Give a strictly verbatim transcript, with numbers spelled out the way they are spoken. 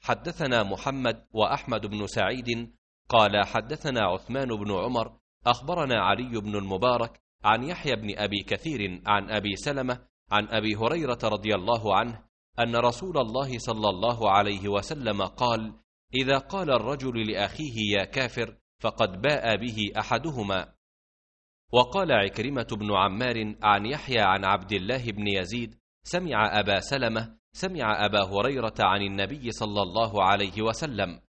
حدثنا محمد وأحمد بن سعيد قال حدثنا عثمان بن عمر أخبرنا علي بن المبارك عن يحيى بن أبي كثير عن أبي سلمة عن أبي هريرة رضي الله عنه أن رسول الله صلى الله عليه وسلم قال: إذا قال الرجل لأخيه يا كافر فقد باء به أحدهما. وقال عكرمة بن عمار عن يحيى عن عبد الله بن يزيد سمع أبا سلمة سمع أبا هريرة عن النبي صلى الله عليه وسلم